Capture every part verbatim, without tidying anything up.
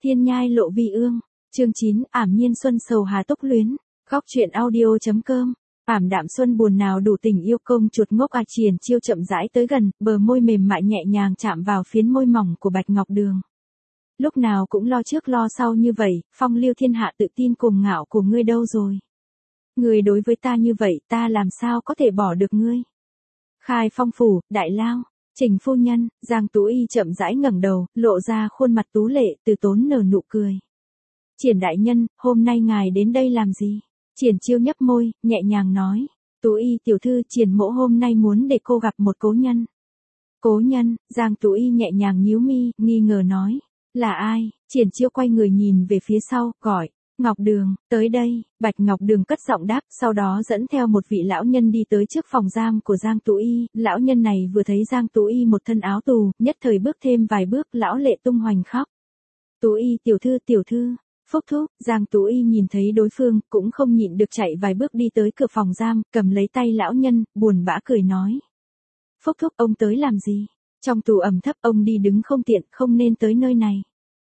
Thiên nhai lộ vi ương, chương chín, ảm nhiên xuân sầu hà túc luyến, góc truyện audio.com. Ảm đạm xuân buồn nào đủ tình yêu công chuột ngốc à Triển Chiêu chậm rãi tới gần, bờ môi mềm mại nhẹ nhàng chạm vào phiến môi mỏng của Bạch Ngọc Đường. Lúc nào cũng lo trước lo sau như vậy, phong lưu thiên hạ tự tin cuồng ngạo của ngươi đâu rồi? Ngươi đối với ta như vậy ta làm sao có thể bỏ được ngươi? Khai Phong phủ, đại lao, Trình phu nhân, Giang Tú Y chậm rãi ngẩng đầu, lộ ra khuôn mặt tú lệ, từ tốn nở nụ cười. Triển đại nhân, hôm nay ngài đến đây làm gì? Triển Chiêu nhấp môi, nhẹ nhàng nói. Tú Y tiểu thư, Triển mỗ hôm nay muốn để cô gặp một cố nhân. Cố nhân, Giang Tú Y nhẹ nhàng nhíu mi, nghi ngờ nói. Là ai? Triển Chiêu quay người nhìn về phía sau, gọi. Ngọc Đường, tới đây. Bạch Ngọc Đường cất giọng đáp, sau đó dẫn theo một vị lão nhân đi tới trước phòng giam của Giang Tú Y. Lão nhân này vừa thấy Giang Tú Y một thân áo tù, nhất thời bước thêm vài bước, lão lệ tung hoành khóc. Tú Y tiểu thư, tiểu thư. Phúc thúc, Giang Tú Y nhìn thấy đối phương, cũng không nhịn được chạy vài bước đi tới cửa phòng giam, cầm lấy tay lão nhân, buồn bã cười nói. Phúc thúc, ông tới làm gì? Trong tù ẩm thấp, ông đi đứng không tiện, không nên tới nơi này.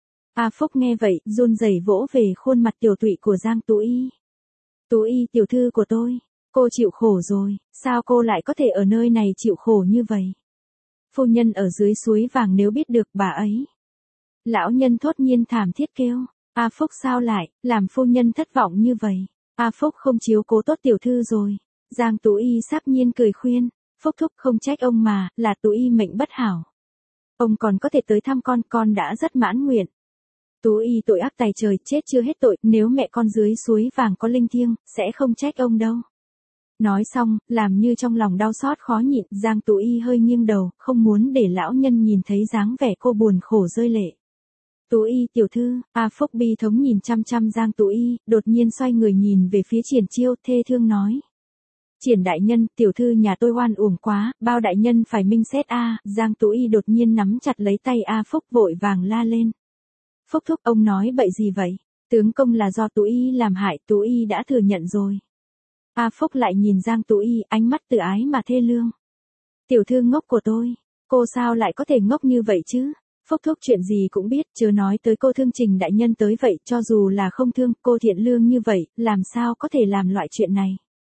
A Phúc nghe vậy, run rẩy vỗ về khuôn mặt tiểu tụy của Giang Tú Y. Tú Y tiểu thư của tôi, cô chịu khổ rồi, sao cô lại có thể ở nơi này chịu khổ như vậy? Phu nhân ở dưới suối vàng nếu biết được bà ấy. Lão nhân thốt nhiên thảm thiết kêu. A Phúc sao lại, làm phu nhân thất vọng như vậy? A Phúc không chiếu cố tốt tiểu thư rồi. Giang Tú Y sáp nhiên cười khuyên. Phúc thúc không trách ông mà, là Tú Y mệnh bất hảo. Ông còn có thể tới thăm con, con đã rất mãn nguyện. Tú Y tội ác tày trời, chết chưa hết tội, nếu mẹ con dưới suối vàng có linh thiêng, sẽ không trách ông đâu. Nói xong, làm như trong lòng đau xót khó nhịn, Giang Tú Y hơi nghiêng đầu, không muốn để lão nhân nhìn thấy dáng vẻ cô buồn khổ rơi lệ. Tú Y tiểu thư, A Phúc bi thống nhìn chăm chăm Giang Tú Y, đột nhiên xoay người nhìn về phía Triển Chiêu, thê thương nói. Triển đại nhân, tiểu thư nhà tôi oan uổng quá, bao đại nhân phải minh xét a. Giang Tú Y đột nhiên nắm chặt lấy tay A Phúc vội vàng la lên. Phúc thúc, ông nói bậy gì vậy? Tướng công là do Tú Y làm hại, Tú Y đã thừa nhận rồi. A Phúc lại nhìn Giang Tú Y, ánh mắt tự ái mà thê lương. Tiểu thư ngốc của tôi, cô sao lại có thể ngốc như vậy chứ? Phúc thúc chuyện gì cũng biết, chớ nói tới cô thương Trình đại nhân tới vậy, cho dù là không thương, cô thiện lương như vậy, làm sao có thể làm loại chuyện này?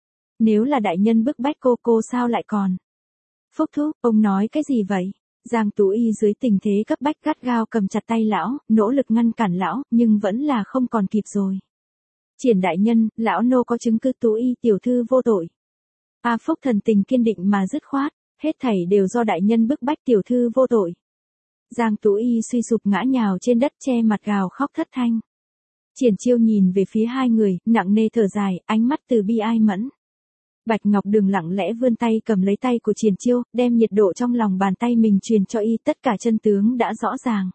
Nếu là đại nhân bức bách cô, cô sao lại còn? Phúc thúc, ông nói cái gì vậy? Giang Tú Y dưới tình thế cấp bách gắt gao cầm chặt tay lão, nỗ lực ngăn cản lão, nhưng vẫn là không còn kịp rồi. Triển đại nhân, lão nô có chứng cứ Tú Y tiểu thư vô tội. A Phúc thần tình kiên định mà dứt khoát, hết thảy đều do đại nhân bức bách tiểu thư vô tội. Giang Tú Y suy sụp ngã nhào trên đất che mặt gào khóc thất thanh. Triển Chiêu nhìn về phía hai người, nặng nề thở dài, ánh mắt từ bi ai mẫn. Bạch Ngọc Đường lặng lẽ vươn tay cầm lấy tay của Triển Chiêu, đem nhiệt độ trong lòng bàn tay mình truyền cho y, tất cả chân tướng đã rõ ràng.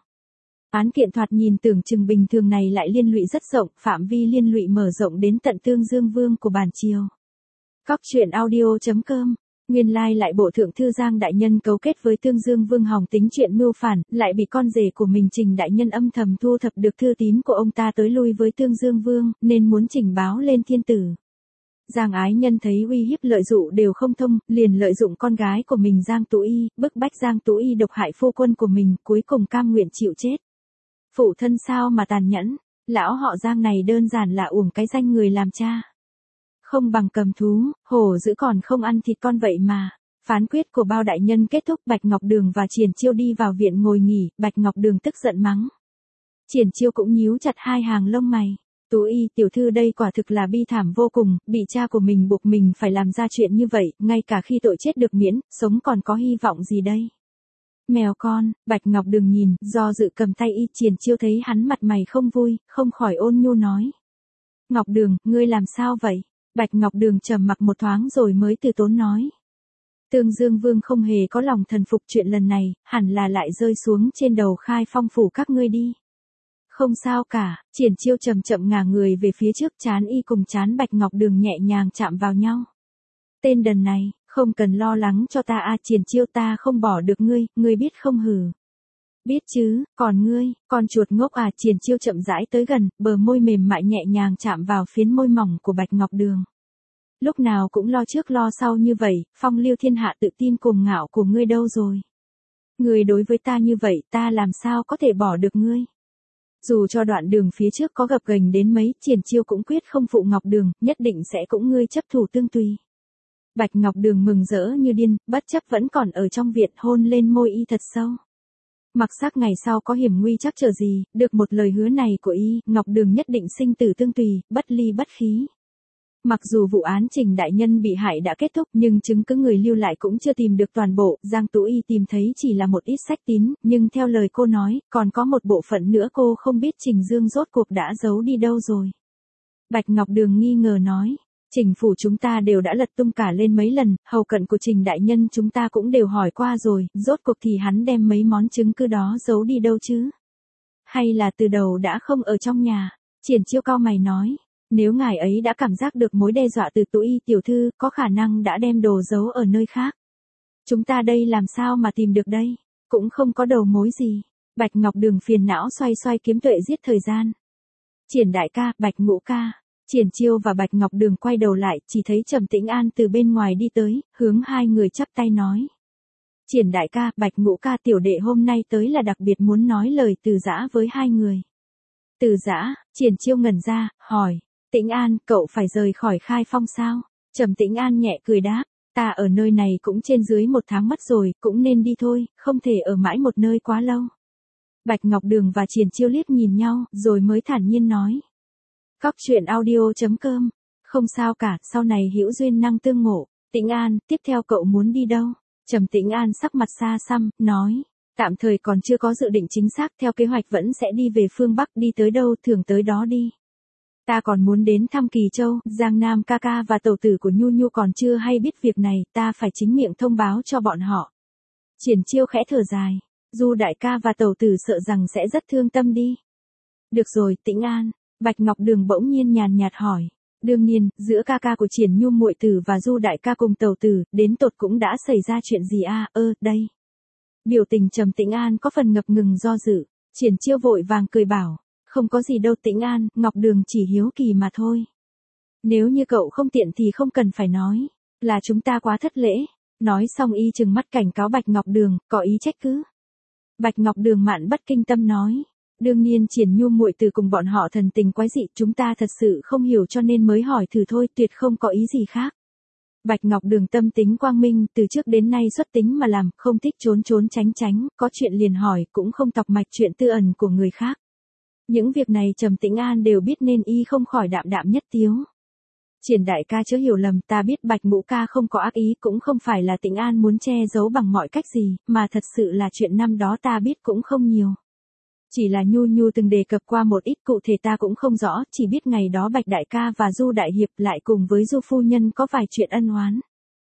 Án kiện thoạt nhìn tưởng chừng bình thường này lại liên lụy rất rộng, phạm vi liên lụy mở rộng đến tận Tương Dương Vương của bản triều. Góc truyện audio.com. Nguyên lai lại bộ thượng thư Giang đại nhân cấu kết với Tương Dương Vương hòng tính chuyện mưu phản, lại bị con rể của mình Trình đại nhân âm thầm thu thập được thư tín của ông ta tới lui với Tương Dương Vương, nên muốn trình báo lên thiên tử. Giang ái nhân thấy uy hiếp lợi dụng đều không thông, liền lợi dụng con gái của mình Giang Tú Y, bức bách Giang Tú Y độc hại phu quân của mình, cuối cùng cam nguyện chịu chết. Phụ thân sao mà tàn nhẫn, lão họ Giang này đơn giản là uổng cái danh người làm cha. Không bằng cầm thú, hổ dữ còn không ăn thịt con vậy mà. Phán quyết của bao đại nhân kết thúc, Bạch Ngọc Đường và Triển Chiêu đi vào viện ngồi nghỉ, Bạch Ngọc Đường tức giận mắng. Triển Chiêu cũng nhíu chặt hai hàng lông mày. Tú Y tiểu thư đây quả thực là bi thảm vô cùng, bị cha của mình buộc mình phải làm ra chuyện như vậy, ngay cả khi tội chết được miễn, sống còn có hy vọng gì đây? Mèo con, Bạch Ngọc Đường nhìn, do dự cầm tay y. Triển Chiêu thấy hắn mặt mày không vui, không khỏi ôn nhu nói. Ngọc Đường, ngươi làm sao vậy? Bạch Ngọc Đường trầm mặc một thoáng rồi mới từ tốn nói. Tương Dương Vương không hề có lòng thần phục chuyện lần này, hẳn là lại rơi xuống trên đầu Khai Phong phủ các ngươi đi. Không sao cả, Triển Chiêu chậm chậm ngả người về phía trước, trán y cùng trán Bạch Ngọc Đường nhẹ nhàng chạm vào nhau. Tên đần này, không cần lo lắng cho ta a. Triển Chiêu, ta không bỏ được ngươi, ngươi biết không hử? Biết chứ, còn ngươi, con chuột ngốc à. Triển Chiêu chậm rãi tới gần, bờ môi mềm mại nhẹ nhàng chạm vào phiến môi mỏng của Bạch Ngọc Đường. Lúc nào cũng lo trước lo sau như vậy, phong lưu thiên hạ tự tin cuồng ngạo của ngươi đâu rồi? Ngươi đối với ta như vậy, ta làm sao có thể bỏ được ngươi? Dù cho đoạn đường phía trước có gập ghềnh đến mấy, Triển Chiêu cũng quyết không phụ Ngọc Đường, nhất định sẽ cũng ngươi chấp thủ tương tùy. Bạch Ngọc Đường mừng rỡ như điên, bất chấp vẫn còn ở trong viện hôn lên môi y thật sâu. Mặc sắc ngày sau có hiểm nguy chắc trở gì, được một lời hứa này của y, Ngọc Đường nhất định sinh tử tương tùy, bất ly bất khí. Mặc dù vụ án Trình đại nhân bị hại đã kết thúc nhưng chứng cứ người lưu lại cũng chưa tìm được toàn bộ, Giang Tú Y tìm thấy chỉ là một ít sách tín, nhưng theo lời cô nói, còn có một bộ phận nữa cô không biết Trình Dương rốt cuộc đã giấu đi đâu rồi. Bạch Ngọc Đường nghi ngờ nói, Trình phủ chúng ta đều đã lật tung cả lên mấy lần, hầu cận của Trình đại nhân chúng ta cũng đều hỏi qua rồi, rốt cuộc thì hắn đem mấy món chứng cứ đó giấu đi đâu chứ? Hay là từ đầu đã không ở trong nhà? Triển Chiêu cau mày nói. Nếu ngài ấy đã cảm giác được mối đe dọa từ Tú Y tiểu thư, có khả năng đã đem đồ giấu ở nơi khác. Chúng ta đây làm sao mà tìm được đây? Cũng không có đầu mối gì. Bạch Ngọc Đường phiền não xoay xoay kiếm tuệ giết thời gian. Triển đại ca, Bạch ngũ ca. Triển Chiêu và Bạch Ngọc Đường quay đầu lại, chỉ thấy Trầm Tĩnh An từ bên ngoài đi tới, hướng hai người chắp tay nói. Triển đại ca, Bạch ngũ ca tiểu đệ hôm nay tới là đặc biệt muốn nói lời từ giã với hai người. Từ giã, Triển Chiêu ngẩn ra, hỏi. Tĩnh An, cậu phải rời khỏi Khai Phong sao? Trầm Tĩnh An nhẹ cười đáp, ta ở nơi này cũng trên dưới một tháng mất rồi, cũng nên đi thôi, không thể ở mãi một nơi quá lâu. Bạch Ngọc Đường và Triển Chiêu liếc nhìn nhau, rồi mới thản nhiên nói. Cóc truyện audio chấm com, không sao cả, sau này hữu duyên năng tương ngộ. Tĩnh An, tiếp theo cậu muốn đi đâu? Trầm Tĩnh An sắc mặt xa xăm, nói. Tạm thời còn chưa có dự định chính xác, theo kế hoạch vẫn sẽ đi về phương Bắc, đi tới đâu thường tới đó đi. Ta còn muốn đến thăm Kỳ Châu, Giang Nam ca ca và tẩu tử của Nhu Nhu còn chưa hay biết việc này, ta phải chính miệng thông báo cho bọn họ. Triển Chiêu khẽ thở dài, Du đại ca và tẩu tử sợ rằng sẽ rất thương tâm đi. Được rồi, Tĩnh An, Bạch Ngọc Đường bỗng nhiên nhàn nhạt hỏi, đương nhiên, giữa ca ca của Triển Nhu muội tử và Du đại ca cùng tẩu tử, đến tột cũng đã xảy ra chuyện gì à, ơ, đây. Biểu tình Trầm Tĩnh An có phần ngập ngừng do dự, Triển Chiêu vội vàng cười bảo. Không có gì đâu Tĩnh An, Ngọc Đường chỉ hiếu kỳ mà thôi. Nếu như cậu không tiện thì không cần phải nói, là chúng ta quá thất lễ. Nói xong y trừng mắt cảnh cáo Bạch Ngọc Đường, có ý trách cứ. Bạch Ngọc Đường mạn bất kinh tâm nói, đương nhiên Triển Nhu muội từ cùng bọn họ thần tình quái dị, chúng ta thật sự không hiểu cho nên mới hỏi thử thôi, tuyệt không có ý gì khác. Bạch Ngọc Đường tâm tính quang minh, từ trước đến nay xuất tính mà làm, không thích trốn trốn tránh tránh, có chuyện liền hỏi, cũng không tọc mạch chuyện tư ẩn của người khác. Những việc này Trầm Tĩnh An đều biết nên y không khỏi đạm đạm nhất tiếu. Triển đại ca chớ hiểu lầm, ta biết Bạch ngũ ca không có ác ý, cũng không phải là Tĩnh An muốn che giấu bằng mọi cách gì, mà thật sự là chuyện năm đó ta biết cũng không nhiều. Chỉ là Nhu Nhu từng đề cập qua một ít, cụ thể ta cũng không rõ, chỉ biết ngày đó Bạch đại ca và Du đại hiệp lại cùng với Du phu nhân có vài chuyện ân oán.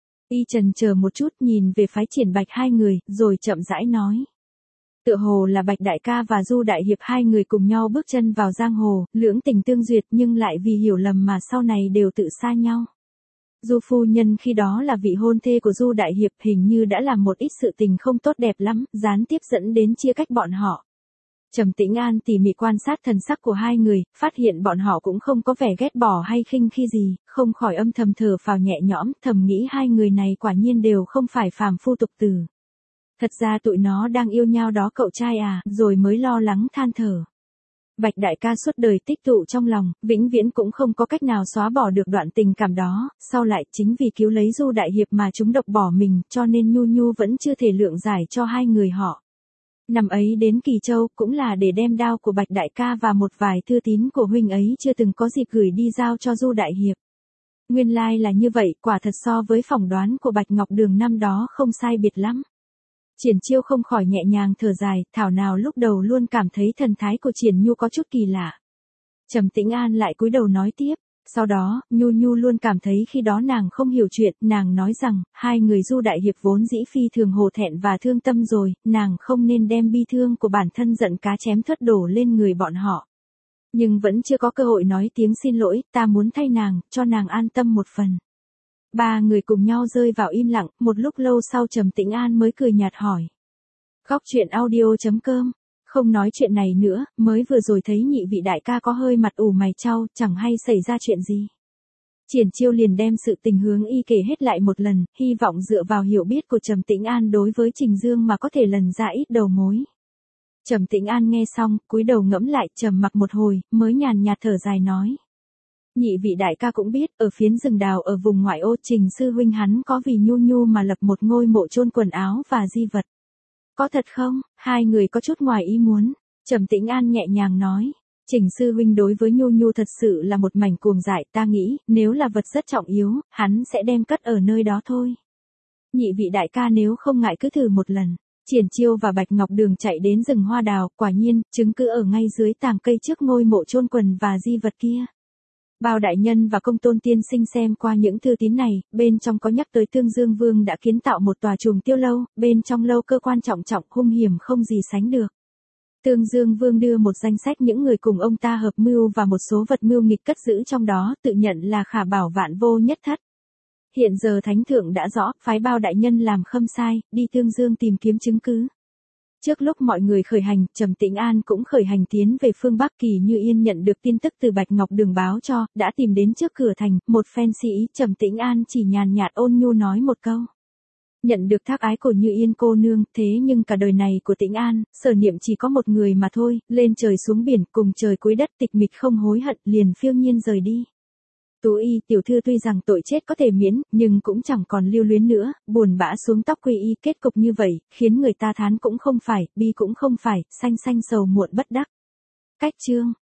Y trần chờ một chút nhìn về phái Triển Bạch hai người, rồi chậm rãi nói. Tựa hồ là Bạch đại ca và Du đại hiệp hai người cùng nhau bước chân vào giang hồ, lưỡng tình tương duyệt nhưng lại vì hiểu lầm mà sau này đều tự xa nhau. Du phu nhân khi đó là vị hôn thê của Du đại hiệp, hình như đã làm một ít sự tình không tốt đẹp lắm, gián tiếp dẫn đến chia cách bọn họ. Trầm Tĩnh An tỉ mỉ quan sát thần sắc của hai người, phát hiện bọn họ cũng không có vẻ ghét bỏ hay khinh khi gì, không khỏi âm thầm thở phào nhẹ nhõm, thầm nghĩ hai người này quả nhiên đều không phải phàm phu tục tử. Thật ra tụi nó đang yêu nhau đó cậu trai à, rồi mới lo lắng than thở. Bạch đại ca suốt đời tích tụ trong lòng, vĩnh viễn cũng không có cách nào xóa bỏ được đoạn tình cảm đó, sau lại chính vì cứu lấy Du đại hiệp mà chúng độc bỏ mình, cho nên Nhu Nhu vẫn chưa thể lượng giải cho hai người họ. Năm ấy đến Kỳ Châu cũng là để đem đao của Bạch đại ca và một vài thư tín của huynh ấy chưa từng có dịp gửi đi giao cho Du đại hiệp. Nguyên lai là như vậy, quả thật so với phỏng đoán của Bạch Ngọc Đường năm đó không sai biệt lắm. Triển Chiêu không khỏi nhẹ nhàng thở dài, thảo nào lúc đầu luôn cảm thấy thần thái của Triển Nhu có chút kỳ lạ. Trầm Tĩnh An lại cúi đầu nói tiếp, sau đó, Nhu Nhu luôn cảm thấy khi đó nàng không hiểu chuyện, nàng nói rằng, hai người Du đại hiệp vốn dĩ phi thường hổ thẹn và thương tâm rồi, nàng không nên đem bi thương của bản thân giận cá chém thớt đổ lên người bọn họ. Nhưng vẫn chưa có cơ hội nói tiếng xin lỗi, ta muốn thay nàng, cho nàng an tâm một phần. Ba người cùng nhau rơi vào im lặng, một lúc lâu sau Trầm Tĩnh An mới cười nhạt hỏi. Cóc truyện audio chấm com, không nói chuyện này nữa, mới vừa rồi thấy nhị vị đại ca có hơi mặt ủ mày chau, chẳng hay xảy ra chuyện gì. Triển Chiêu liền đem sự tình hướng y kể hết lại một lần, hy vọng dựa vào hiểu biết của Trầm Tĩnh An đối với Trình Dương mà có thể lần ra ít đầu mối. Trầm Tĩnh An nghe xong, cúi đầu ngẫm lại, trầm mặc một hồi, mới nhàn nhạt thở dài nói. Nhị vị đại ca cũng biết, ở phiến rừng đào ở vùng ngoại ô Trình sư huynh hắn có vì Nhu Nhu mà lập một ngôi mộ chôn quần áo và di vật. Có thật không? Hai người có chút ngoài ý muốn. Trầm Tĩnh An nhẹ nhàng nói. Trình sư huynh đối với Nhu Nhu thật sự là một mảnh cuồng dại, ta nghĩ, nếu là vật rất trọng yếu, hắn sẽ đem cất ở nơi đó thôi. Nhị vị đại ca nếu không ngại cứ thử một lần. Triển Chiêu và Bạch Ngọc Đường chạy đến rừng hoa đào, quả nhiên, chứng cứ ở ngay dưới tàng cây trước ngôi mộ chôn quần và di vật kia. Bao đại nhân và Công Tôn tiên sinh xem qua những thư tín này, bên trong có nhắc tới Tương Dương Vương đã kiến tạo một tòa trùng tiêu lâu, bên trong lâu cơ quan trọng trọng hung hiểm không gì sánh được. Tương Dương Vương đưa một danh sách những người cùng ông ta hợp mưu và một số vật mưu nghịch cất giữ trong đó, tự nhận là khả bảo vạn vô nhất thất. Hiện giờ Thánh Thượng đã rõ, phái Bao đại nhân làm khâm sai, đi Tương Dương tìm kiếm chứng cứ. Trước lúc mọi người khởi hành, Trầm Tĩnh An cũng khởi hành tiến về phương Bắc. Kỳ Như Yên nhận được tin tức từ Bạch Ngọc Đường báo cho, đã tìm đến trước cửa thành, một phen sĩ ý, Trầm Tĩnh An chỉ nhàn nhạt ôn nhu nói một câu. Nhận được thác ái của Như Yên cô nương, thế nhưng cả đời này của Tĩnh An, sở niệm chỉ có một người mà thôi, lên trời xuống biển, cùng trời cuối đất, tịch mịch không hối hận, liền phiêu nhiên rời đi. Tú Y tiểu thư tuy rằng tội chết có thể miễn, nhưng cũng chẳng còn lưu luyến nữa, buồn bã xuống tóc quy y, kết cục như vậy, khiến người ta thán cũng không phải, bi cũng không phải, xanh xanh sầu muộn bất đắc. Cách chương